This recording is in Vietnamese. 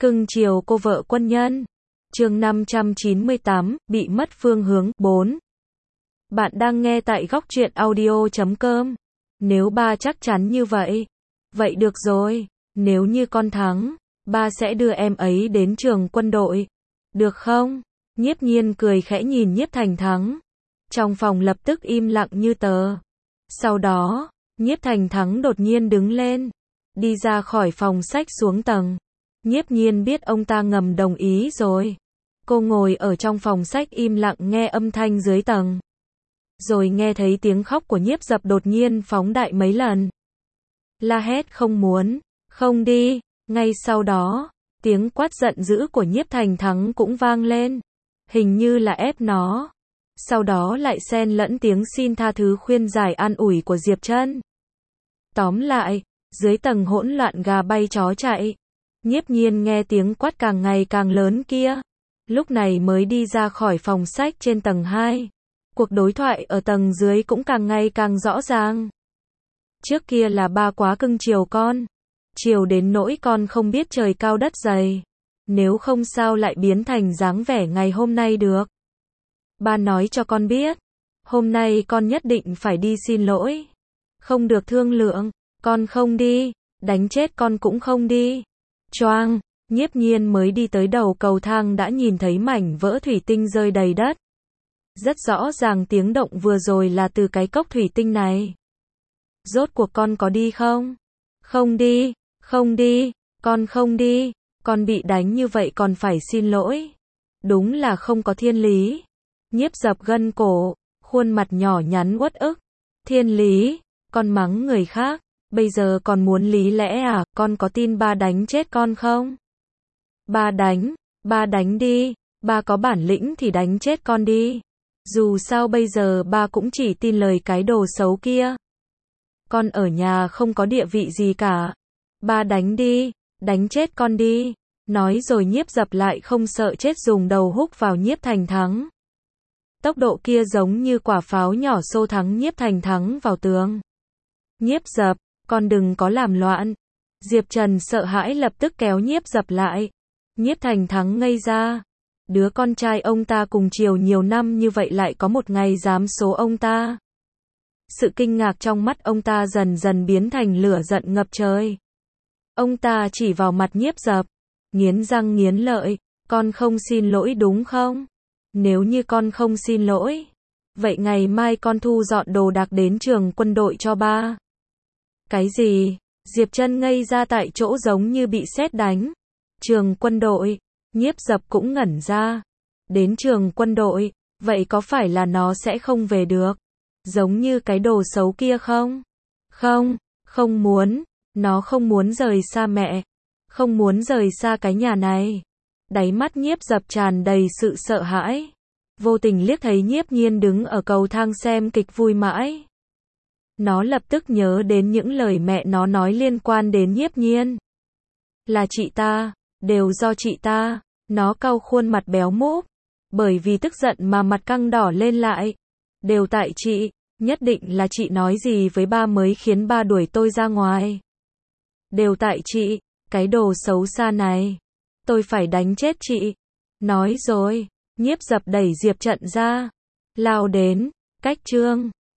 Cưng chiều cô vợ quân nhân. Chương 598, bị mất phương hướng. 4. Bạn đang nghe tại góc truyện audio.com. Nếu ba chắc chắn như vậy, vậy được rồi, nếu như con thắng, ba sẽ đưa em ấy đến trường quân đội. Được không? Nhiếp Nhiên cười khẽ nhìn Nhiếp Thành Thắng. Trong phòng lập tức im lặng như tờ. Sau đó, Nhiếp Thành Thắng đột nhiên đứng lên, đi ra khỏi phòng sách xuống tầng. Nhiếp Nhiên biết ông ta ngầm đồng ý rồi. Cô ngồi ở trong phòng sách im lặng nghe âm thanh dưới tầng. Rồi nghe thấy tiếng khóc của Nhiếp Dập đột nhiên phóng đại mấy lần. La hét không muốn, không đi. Ngay sau đó, tiếng quát giận dữ của Nhiếp Thành Thắng cũng vang lên. Hình như là ép nó. Sau đó lại xen lẫn tiếng xin tha thứ khuyên giải an ủi của Diệp Trân. Tóm lại, dưới tầng hỗn loạn gà bay chó chạy. Nhiếp Nhiên nghe tiếng quát càng ngày càng lớn kia. Lúc này mới đi ra khỏi phòng sách trên tầng 2. Cuộc đối thoại ở tầng dưới cũng càng ngày càng rõ ràng. Trước kia là ba quá cưng chiều con. Chiều đến nỗi con không biết trời cao đất dày. Nếu không sao lại biến thành dáng vẻ ngày hôm nay được. Ba nói cho con biết. Hôm nay con nhất định phải đi xin lỗi. Không được thương lượng. Con không đi. Đánh chết con cũng không đi. Choang. Nhiếp Nhiên mới đi tới đầu cầu thang đã nhìn thấy mảnh vỡ thủy tinh rơi đầy đất. Rất rõ ràng tiếng động vừa rồi là từ cái cốc thủy tinh này. Rốt cuộc con có đi không? Không đi, không đi, con không đi. Con bị đánh như vậy còn phải xin lỗi. Đúng là không có thiên lý. Nhiếp Dập gân cổ, khuôn mặt nhỏ nhắn uất ức. Thiên lý, con mắng người khác, bây giờ còn muốn lý lẽ à? Con có tin ba đánh chết con không? Ba đánh đi, ba có bản lĩnh thì đánh chết con đi. Dù sao bây giờ ba cũng chỉ tin lời cái đồ xấu kia. Con ở nhà không có địa vị gì cả. Ba đánh đi, đánh chết con đi. Nói rồi Nhiếp Dập lại không sợ chết dùng đầu húc vào Nhiếp Thành Thắng. Tốc độ kia giống như quả pháo nhỏ xô thắng Nhiếp Thành Thắng vào tường. Nhiếp Dập, con đừng có làm loạn. Diệp Trần sợ hãi lập tức kéo Nhiếp Dập lại. Nhiếp Thành Thắng ngây ra. Đứa con trai ông ta cùng chiều nhiều năm như vậy lại có một ngày dám số ông ta. Sự kinh ngạc trong mắt ông ta dần dần biến thành lửa giận ngập trời. Ông ta chỉ vào mặt Nhiếp Dập, nghiến răng nghiến lợi, con không xin lỗi đúng không? Nếu như con không xin lỗi, vậy ngày mai con thu dọn đồ đạc đến trường quân đội cho ba. Cái gì? Diệp Trân ngây ra tại chỗ giống như bị sét đánh. Trường quân đội, Nhiếp Dập cũng ngẩn ra. Đến trường quân đội, vậy có phải là nó sẽ không về được? Giống như cái đồ xấu kia không? Không, không muốn. Nó không muốn rời xa mẹ. Không muốn rời xa cái nhà này. Đáy mắt Nhiếp Dập tràn đầy sự sợ hãi. Vô tình liếc thấy Nhiếp Nhiên đứng ở cầu thang xem kịch vui mãi. Nó lập tức nhớ đến những lời mẹ nó nói liên quan đến Nhiếp Nhiên. Là chị ta, đều do chị ta. Nó cau khuôn mặt béo múp. Bởi vì tức giận mà mặt căng đỏ lên lại. Đều tại chị, nhất định là chị nói gì với ba mới khiến ba đuổi tôi ra ngoài. Đều tại chị, cái đồ xấu xa này. Tôi phải đánh chết chị. Nói rồi, Nhiếp Dập đẩy Diệp Trân ra. Lao đến, cách chương.